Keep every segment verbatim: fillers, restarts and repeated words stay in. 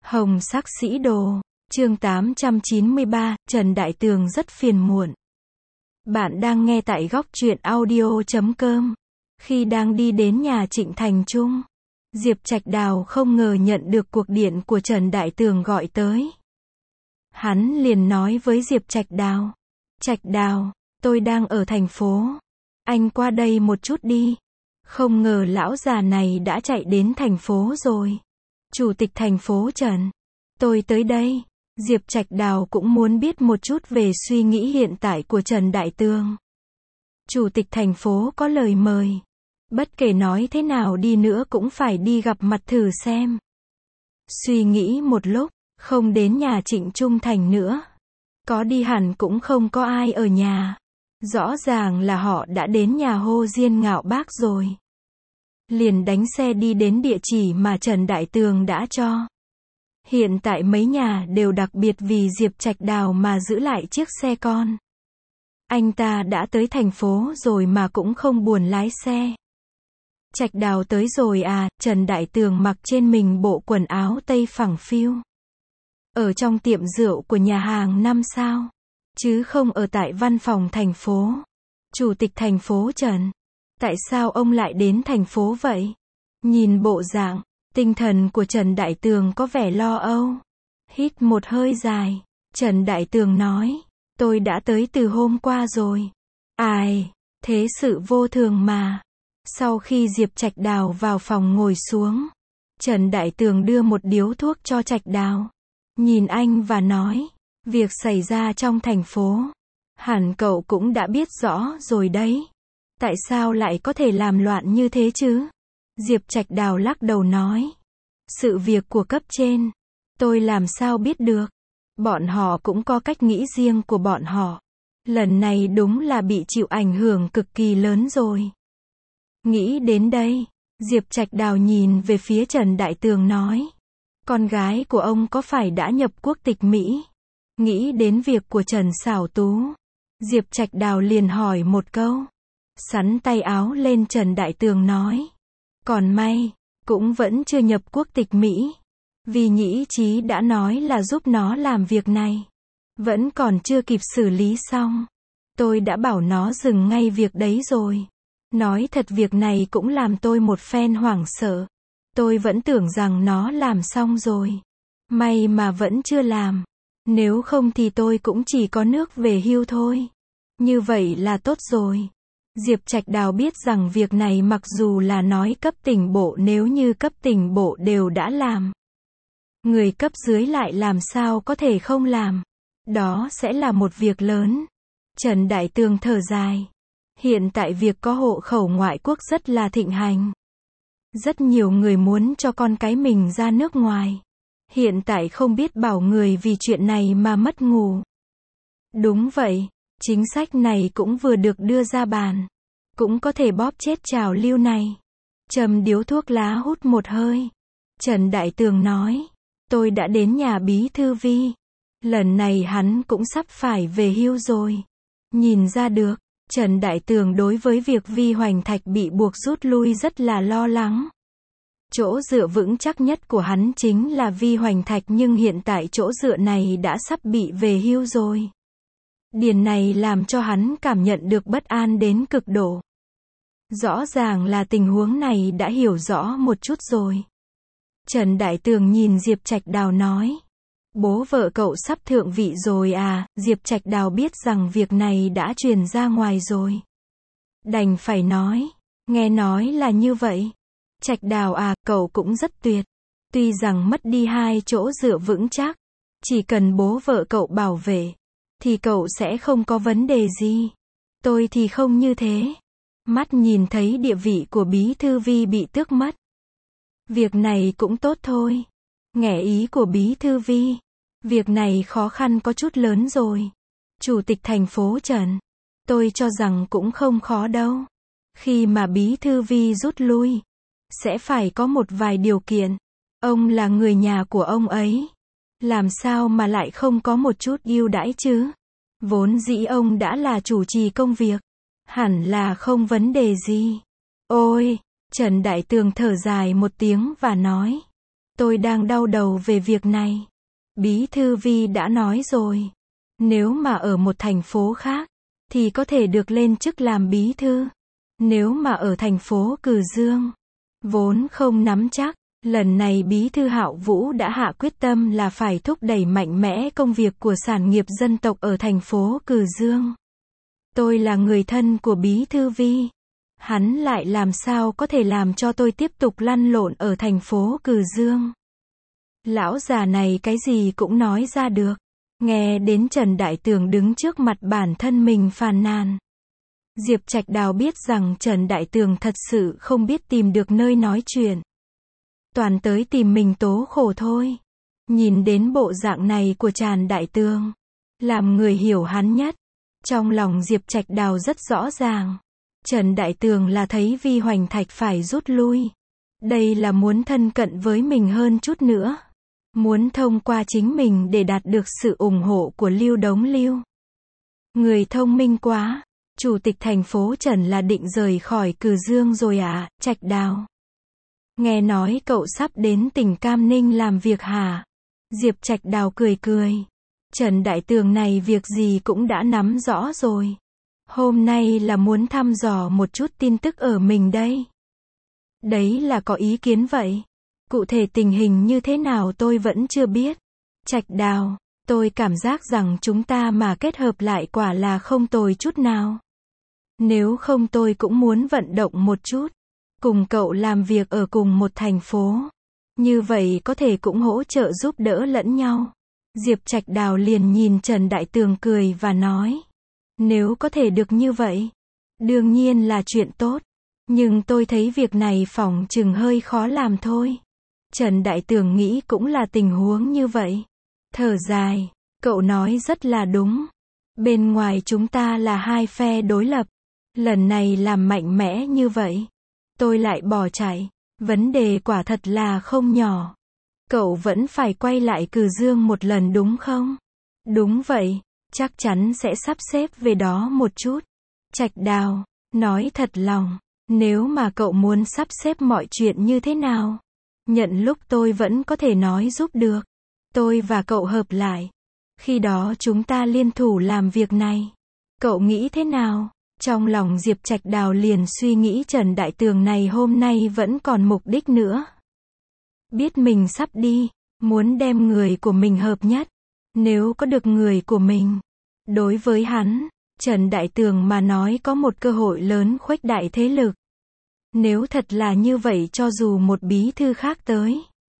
Hồng sắc sĩ đồ, chương tám trăm chín mươi ba, Trần Đại Tường rất phiền muộn. Bạn đang nghe tại góc truyện audio chấm com. Khi đang đi đến nhà Trịnh Thành Trung, Diệp Trạch Đào không ngờ nhận được cuộc điện của Trần Đại Tường gọi tới. Hắn liền nói với Diệp Trạch Đào, Trạch Đào, tôi đang ở thành phố. Anh qua đây một chút đi. Không ngờ lão già này đã chạy đến thành phố rồi. Chủ tịch thành phố Trần, tôi tới đây. Diệp Trạch Đào cũng muốn biết một chút về suy nghĩ hiện tại của Trần Đại Tường. Chủ tịch thành phố có lời mời. Bất kể nói thế nào đi nữa cũng phải đi gặp mặt thử xem. Suy nghĩ một lúc, không đến nhà Trịnh Trung Thành nữa. Có đi hẳn cũng không có ai ở nhà. Rõ ràng là họ đã đến nhà Hồ Diên Ngạo Bác rồi. Liền đánh xe đi đến địa chỉ mà Trần Đại Tường đã cho. Hiện tại mấy nhà đều đặc biệt vì Diệp Trạch Đào mà giữ lại chiếc xe con. Anh ta đã tới thành phố rồi mà cũng không buồn lái xe. Trạch Đào tới rồi à? Trần Đại Tường mặc trên mình bộ quần áo tây phẳng phiu. Ở trong tiệm rượu của nhà hàng năm sao? Chứ không ở tại văn phòng thành phố. Chủ tịch thành phố Trần, tại sao ông lại đến thành phố vậy? Nhìn bộ dạng, tinh thần của Trần Đại Tường có vẻ lo âu. Hít một hơi dài, Trần Đại Tường nói, tôi đã tới từ hôm qua rồi. Ai, thế sự vô thường mà. Sau khi Diệp Trạch Đào vào phòng ngồi xuống, Trần Đại Tường đưa một điếu thuốc cho Trạch Đào. Nhìn anh và nói, việc xảy ra trong thành phố, hẳn cậu cũng đã biết rõ rồi đấy. Tại sao lại có thể làm loạn như thế chứ? Diệp Trạch Đào lắc đầu nói, sự việc của cấp trên, tôi làm sao biết được. Bọn họ cũng có cách nghĩ riêng của bọn họ. Lần này đúng là bị chịu ảnh hưởng cực kỳ lớn rồi. Nghĩ đến đây, Diệp Trạch Đào nhìn về phía Trần Đại Tường nói, con gái của ông có phải đã nhập quốc tịch Mỹ? Nghĩ đến việc của Trần Sảo Tú, Diệp Trạch Đào liền hỏi một câu. Sắn tay áo lên, Trần Đại Tường nói, còn may, cũng vẫn chưa nhập quốc tịch Mỹ. Vì Nhĩ Chí đã nói là giúp nó làm việc này. Vẫn còn chưa kịp xử lý xong. Tôi đã bảo nó dừng ngay việc đấy rồi. Nói thật việc này cũng làm tôi một phen hoảng sợ. Tôi vẫn tưởng rằng nó làm xong rồi. May mà vẫn chưa làm. Nếu không thì tôi cũng chỉ có nước về hưu thôi. Như vậy là tốt rồi. Diệp Trạch Đào biết rằng việc này mặc dù là nói cấp tỉnh bộ, nếu như cấp tỉnh bộ đều đã làm, người cấp dưới lại làm sao có thể không làm. Đó sẽ là một việc lớn. Trần Đại Tường thở dài. Hiện tại việc có hộ khẩu ngoại quốc rất là thịnh hành. Rất nhiều người muốn cho con cái mình ra nước ngoài. Hiện tại không biết bảo người vì chuyện này mà mất ngủ. Đúng vậy, chính sách này cũng vừa được đưa ra bàn. Cũng có thể bóp chết trào lưu này. Châm điếu thuốc lá hút một hơi. Trần Đại Tường nói, tôi đã đến nhà Bí Thư Vi. Lần này hắn cũng sắp phải về hưu rồi. Nhìn ra được, Trần Đại Tường đối với việc Vi Hoành Thạch bị buộc rút lui rất là lo lắng. Chỗ dựa vững chắc nhất của hắn chính là Vi Hoành Thạch, nhưng hiện tại chỗ dựa này đã sắp bị về hưu rồi. Điều này làm cho hắn cảm nhận được bất an đến cực độ. Rõ ràng là tình huống này đã hiểu rõ một chút rồi. Trần Đại Tường nhìn Diệp Trạch Đào nói, bố vợ cậu sắp thượng vị rồi à? Diệp Trạch Đào biết rằng việc này đã truyền ra ngoài rồi. Đành phải nói, nghe nói là như vậy. Trạch Đào à, cậu cũng rất tuyệt. Tuy rằng mất đi hai chỗ dựa vững chắc, chỉ cần bố vợ cậu bảo vệ, thì cậu sẽ không có vấn đề gì. Tôi thì không như thế. Mắt nhìn thấy địa vị của Bí Thư Vi bị tước mất. Việc này cũng tốt thôi. Nghe ý của Bí Thư Vi. Việc này khó khăn có chút lớn rồi. Chủ tịch thành phố Trần, tôi cho rằng cũng không khó đâu. Khi mà Bí Thư Vi rút lui, sẽ phải có một vài điều kiện. Ông là người nhà của ông ấy. Làm sao mà lại không có một chút ưu đãi chứ? Vốn dĩ ông đã là chủ trì công việc. Hẳn là không vấn đề gì. Ôi, Trần Đại Tường thở dài một tiếng và nói, Tôi đang đau đầu về việc này. Bí thư Vi đã nói rồi. Nếu mà ở một thành phố khác, thì có thể được lên chức làm bí thư. Nếu mà ở thành phố Cừ Dương, vốn không nắm chắc. Lần này Bí thư Hạo Vũ đã hạ quyết tâm là phải thúc đẩy mạnh mẽ công việc của sản nghiệp dân tộc ở thành phố Cừ Dương. Tôi là người thân của Bí thư Vi. Hắn lại làm sao có thể làm cho tôi tiếp tục lăn lộn ở thành phố Cừ Dương. Lão già này cái gì cũng nói ra được. Nghe đến Trần Đại Tường đứng trước mặt bản thân mình phàn nàn. Diệp Trạch Đào biết rằng Trần Đại Tường thật sự không biết tìm được nơi nói chuyện. Toàn tới tìm mình tố khổ thôi. Nhìn đến bộ dạng này của Trần Đại Tường, làm người hiểu hắn nhất. Trong lòng Diệp Trạch Đào rất rõ ràng. Trần Đại Tường là thấy Vi Hoành Thạch phải rút lui. Đây là muốn thân cận với mình hơn chút nữa. Muốn thông qua chính mình để đạt được sự ủng hộ của Lưu Đống Lưu. Người thông minh quá. Chủ tịch thành phố Trần là định rời khỏi Cừ Dương rồi à, Trạch Đào? Nghe nói cậu sắp đến tỉnh Cam Ninh làm việc hả? Diệp Trạch Đào cười cười. Trần Đại Tường này việc gì cũng đã nắm rõ rồi. Hôm nay là muốn thăm dò một chút tin tức ở mình đây. Đấy là có ý kiến vậy. Cụ thể tình hình như thế nào tôi vẫn chưa biết. Trạch Đào, tôi cảm giác rằng chúng ta mà kết hợp lại quả là không tồi chút nào. Nếu không tôi cũng muốn vận động một chút. Cùng cậu làm việc ở cùng một thành phố. Như vậy có thể cũng hỗ trợ giúp đỡ lẫn nhau. Diệp Trạch Đào liền nhìn Trần Đại Tường cười và nói. Nếu có thể được như vậy, đương nhiên là chuyện tốt. Nhưng tôi thấy việc này phỏng chừng hơi khó làm thôi. Trần Đại Tường nghĩ cũng là tình huống như vậy. Thở dài, cậu nói rất là đúng. Bên ngoài chúng ta là hai phe đối lập. Lần này làm mạnh mẽ như vậy, tôi lại bỏ chạy. Vấn đề quả thật là không nhỏ. Cậu vẫn phải quay lại Cừ Dương một lần đúng không? Đúng vậy, chắc chắn sẽ sắp xếp về đó một chút. Trạch Đào, nói thật lòng, nếu mà cậu muốn sắp xếp mọi chuyện như thế nào, nhận lúc tôi vẫn có thể nói giúp được. Tôi và cậu hợp lại. Khi đó chúng ta liên thủ làm việc này. Cậu nghĩ thế nào? Trong lòng Diệp Trạch Đào liền suy nghĩ Trần Đại Tường này hôm nay vẫn còn mục đích nữa. Biết mình sắp đi, muốn đem người của mình hợp nhất. Nếu có được người của mình, đối với hắn, Trần Đại Tường mà nói có một cơ hội lớn khuếch đại thế lực. Nếu thật là như vậy cho dù một bí thư khác tới,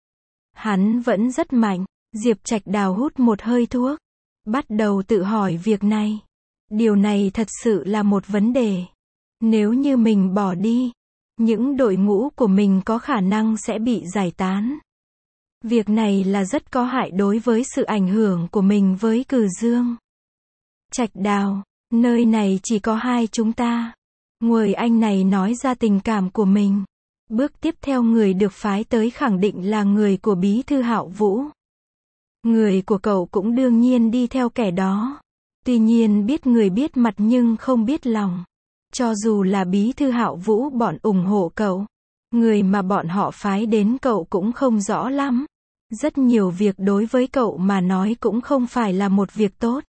hắn vẫn rất mạnh. Diệp Trạch Đào hút một hơi thuốc, bắt đầu tự hỏi việc này. Điều này thật sự là một vấn đề. Nếu như mình bỏ đi, những đội ngũ của mình có khả năng sẽ bị giải tán. Việc này là rất có hại đối với sự ảnh hưởng của mình với Cừ Dương. Trạch Đào, nơi này chỉ có hai chúng ta. Người anh này nói ra tình cảm của mình. Bước tiếp theo người được phái tới khẳng định là người của Bí thư Hạo Vũ. Người của cậu cũng đương nhiên đi theo kẻ đó. Tuy nhiên biết người biết mặt nhưng không biết lòng. Cho dù là Bí thư Hạo Vũ bọn ủng hộ cậu, người mà bọn họ phái đến cậu cũng không rõ lắm. Rất nhiều việc đối với cậu mà nói cũng không phải là một việc tốt.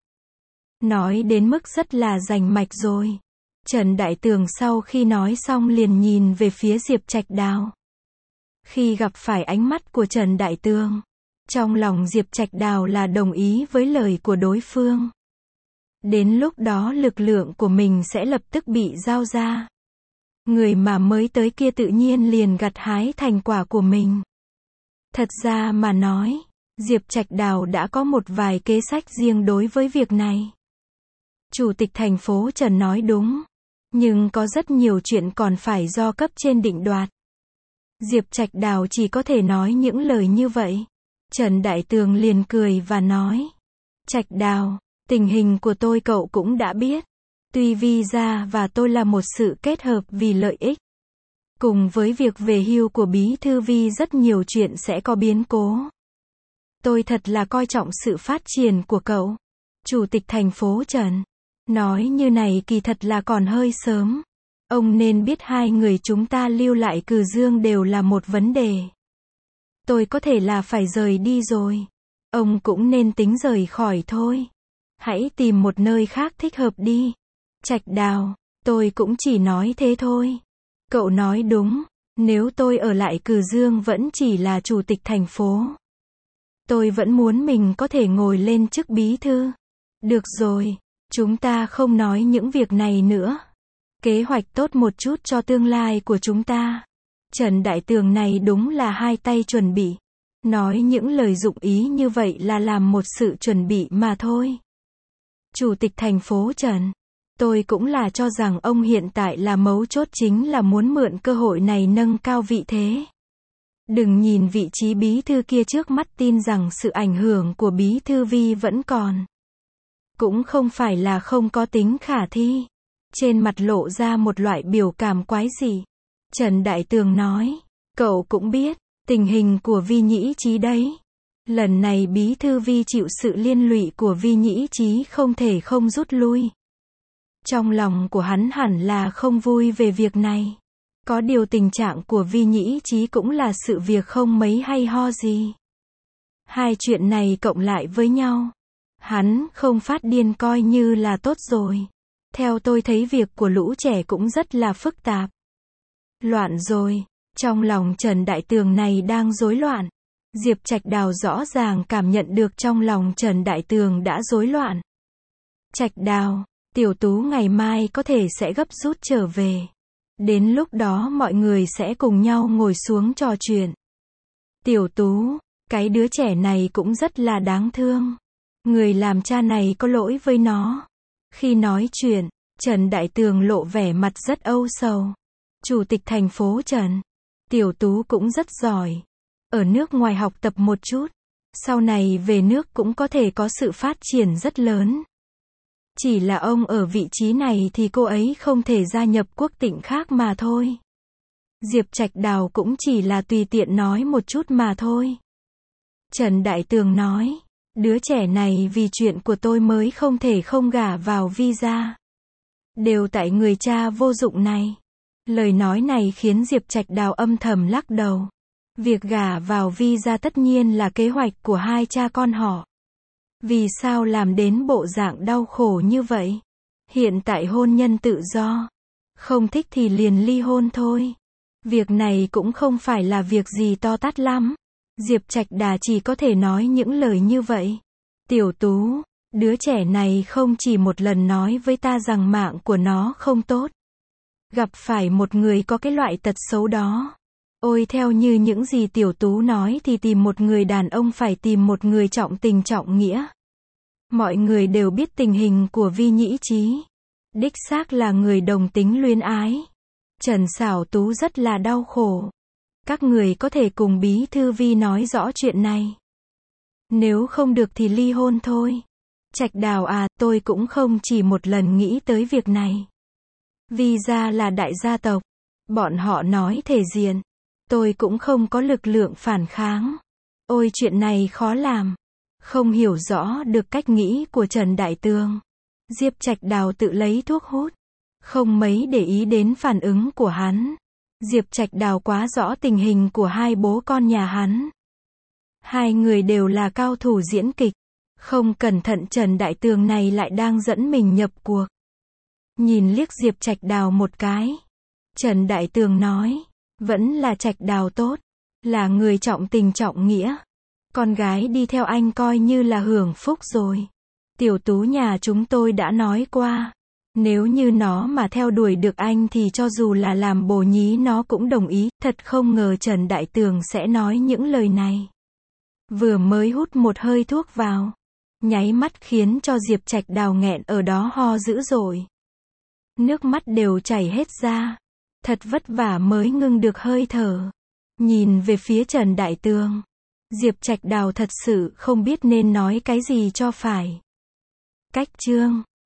Nói đến mức rất là rành mạch rồi. Trần Đại Tường sau khi nói xong liền nhìn về phía Diệp Trạch Đào. Khi gặp phải ánh mắt của Trần Đại Tường, trong lòng Diệp Trạch Đào là đồng ý với lời của đối phương. Đến lúc đó lực lượng của mình sẽ lập tức bị giao ra. Người mà mới tới kia tự nhiên liền gặt hái thành quả của mình. Thật ra mà nói, Diệp Trạch Đào đã có một vài kế sách riêng đối với việc này. Chủ tịch thành phố Trần nói đúng, nhưng có rất nhiều chuyện còn phải do cấp trên định đoạt. Diệp Trạch Đào chỉ có thể nói những lời như vậy. Trần Đại Tường liền cười và nói, Trạch Đào, tình hình của tôi cậu cũng đã biết. Tuy visa và tôi là một sự kết hợp vì lợi ích. Cùng với việc về hưu của Bí thư Vi rất nhiều chuyện sẽ có biến cố. Tôi thật là coi trọng sự phát triển của cậu. Chủ tịch thành phố Trần nói như này kỳ thật là còn hơi sớm. Ông nên biết hai người chúng ta lưu lại Cừ Dương đều là một vấn đề. tôi có thể là phải rời đi rồi. Ông cũng nên tính rời khỏi thôi. Hãy tìm một nơi khác thích hợp đi. Trạch Đào, tôi cũng chỉ nói thế thôi. Cậu nói đúng, nếu tôi ở lại Cừ Dương vẫn chỉ là chủ tịch thành phố. Tôi vẫn muốn mình có thể ngồi lên chức bí thư. Được rồi, chúng ta không nói những việc này nữa. Kế hoạch tốt một chút cho tương lai của chúng ta. Trần Đại Tường này đúng là hai tay chuẩn bị. Nói những lời dụng ý như vậy là làm một sự chuẩn bị mà thôi. Chủ tịch thành phố Trần, tôi cũng là cho rằng ông hiện tại là mấu chốt, chính là muốn mượn cơ hội này nâng cao vị thế. Đừng nhìn vị trí bí thư kia trước mắt, tin rằng sự ảnh hưởng của bí thư Vi vẫn còn. Cũng không phải là không có tính khả thi. Trên mặt lộ ra một loại biểu cảm quái dị. Trần Đại Tường nói, cậu cũng biết, tình hình của Vi Nhĩ Chí đấy. Lần này bí thư Vi chịu sự liên lụy của Vi Nhĩ Chí không thể không rút lui. Trong lòng của hắn hẳn là không vui về việc này. Có điều tình trạng của Vi Nhĩ Chí cũng là sự việc không mấy hay ho gì. Hai chuyện này cộng lại với nhau, hắn không phát điên coi như là tốt rồi. Theo tôi thấy việc của lũ trẻ cũng rất là phức tạp. Loạn rồi, trong lòng Trần Đại Tường này đang rối loạn. Diệp Trạch Đào rõ ràng cảm nhận được trong lòng Trần Đại Tường đã rối loạn. Trạch Đào, Tiểu Tú ngày mai có thể sẽ gấp rút trở về. Đến lúc đó mọi người sẽ cùng nhau ngồi xuống trò chuyện. Tiểu Tú, cái đứa trẻ này cũng rất là đáng thương. Người làm cha này có lỗi với nó. Khi nói chuyện, Trần Đại Tường lộ vẻ mặt rất âu sầu. Chủ tịch thành phố Trần, Tiểu Tú cũng rất giỏi. Ở nước ngoài học tập một chút, sau này về nước cũng có thể có sự phát triển rất lớn. Chỉ là ông ở vị trí này thì cô ấy không thể gia nhập quốc tịnh khác mà thôi. Diệp Trạch Đào cũng chỉ là tùy tiện nói một chút mà thôi. Trần Đại Tường nói, đứa trẻ này vì chuyện của tôi mới không thể không gả vào Vi gia. Đều tại người cha vô dụng này. Lời nói này khiến Diệp Trạch Đào âm thầm lắc đầu. Việc gả vào Vi gia tất nhiên là kế hoạch của hai cha con họ. Vì sao làm đến bộ dạng đau khổ như vậy? Hiện tại hôn nhân tự do. Không thích thì liền ly hôn thôi. Việc này cũng không phải là việc gì to tát lắm. Diệp Trạch Đà chỉ có thể nói những lời như vậy. Tiểu Tú, đứa trẻ này không chỉ một lần nói với ta rằng mạng của nó không tốt. Gặp phải một người có cái loại tật xấu đó. Ôi, theo như những gì Tiểu Tú nói thì tìm một người đàn ông phải tìm một người trọng tình trọng nghĩa. Mọi người đều biết tình hình của Vi Nhĩ Chí. Đích xác là người đồng tính luyến ái. Trần Sảo Tú rất là đau khổ. Các người có thể cùng bí thư Vi nói rõ chuyện này. Nếu không được thì ly hôn thôi. Trạch Đào à, tôi cũng không chỉ một lần nghĩ tới việc này. Vi gia là đại gia tộc. Bọn họ nói thể diện. Tôi cũng không có lực lượng phản kháng. Ôi, chuyện này khó làm. Không hiểu rõ được cách nghĩ của Trần Đại Tường. Diệp Trạch Đào tự lấy thuốc hút. Không mấy để ý đến phản ứng của hắn. Diệp Trạch Đào quá rõ tình hình của hai bố con nhà hắn. Hai người đều là cao thủ diễn kịch. Không cẩn thận Trần Đại Tường này lại đang dẫn mình nhập cuộc. Nhìn liếc Diệp Trạch Đào một cái. Trần Đại Tường nói, vẫn là Trạch Đào tốt. Là người trọng tình trọng nghĩa. Con gái đi theo anh coi như là hưởng phúc rồi. Tiểu Tú nhà chúng tôi đã nói qua. Nếu như nó mà theo đuổi được anh thì cho dù là làm bồ nhí nó cũng đồng ý. Thật không ngờ Trần Đại Tường sẽ nói những lời này. Vừa mới hút một hơi thuốc vào. Nháy mắt khiến cho Diệp Trạch Đào nghẹn ở đó ho dữ dội. Nước mắt đều chảy hết ra. Thật vất vả mới ngưng được hơi thở. Nhìn về phía Trần Đại Tường. Diệp Trạch Đào thật sự không biết nên nói cái gì cho phải. Cách chương